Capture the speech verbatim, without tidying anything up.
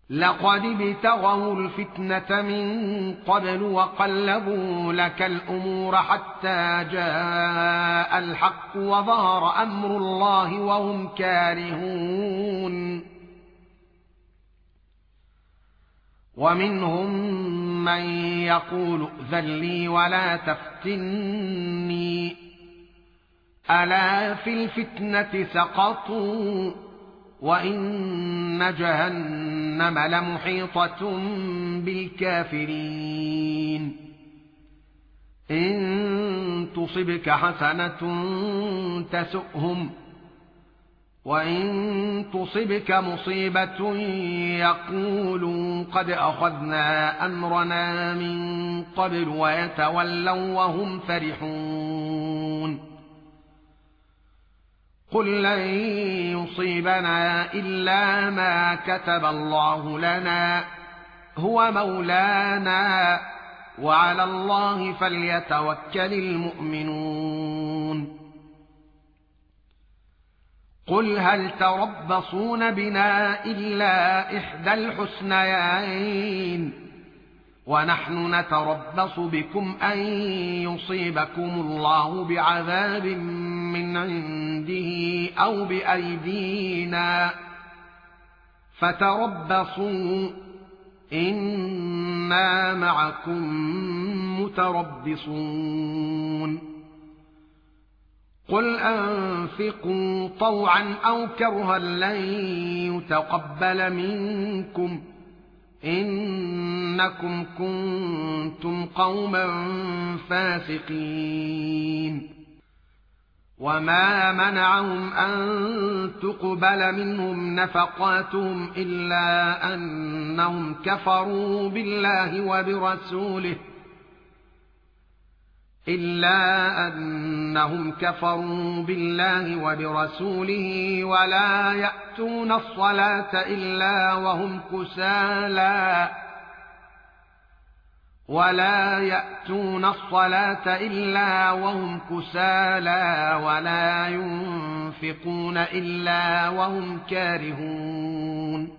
لقد ابتغوا الفتنة من قبل وقلبوا لك الأمور حتى جاء الحق وظهر أمر الله وهم كارهون ومنهم من يقول ائذن لي ولا تفتني ألا في الفتنة سقطوا وإن جهنم لمحيطة بالكافرين إن تصبك حسنة تسؤهم وإن تصبك مصيبة يقولوا قد أخذنا أمرنا من قبل ويتولوا وهم فرحون قل لن يصيبنا إلا ما كتب الله لنا هو مولانا وعلى الله فليتوكل المؤمنون قل هل تربصون بنا إلا إحدى الحسنيين ونحن نتربص بكم أن يصيبكم الله بعذاب من عنده أو بأيدينا فتربصوا إنا معكم متربصون قل أنفقوا طوعا أو كرها لن يتقبل منكم إنكم كنتم قوما فاسقين وما منعهم أن تقبل منهم نفقاتهم إلا أنهم كفروا بالله وبرسوله إلا أنهم كفروا بالله وبرسوله ولا يأتون الصلاة إلا وهم كسالى ولا يأتون الصلاة إلا وهم كسالى ولا ينفقون إلا وهم كارهون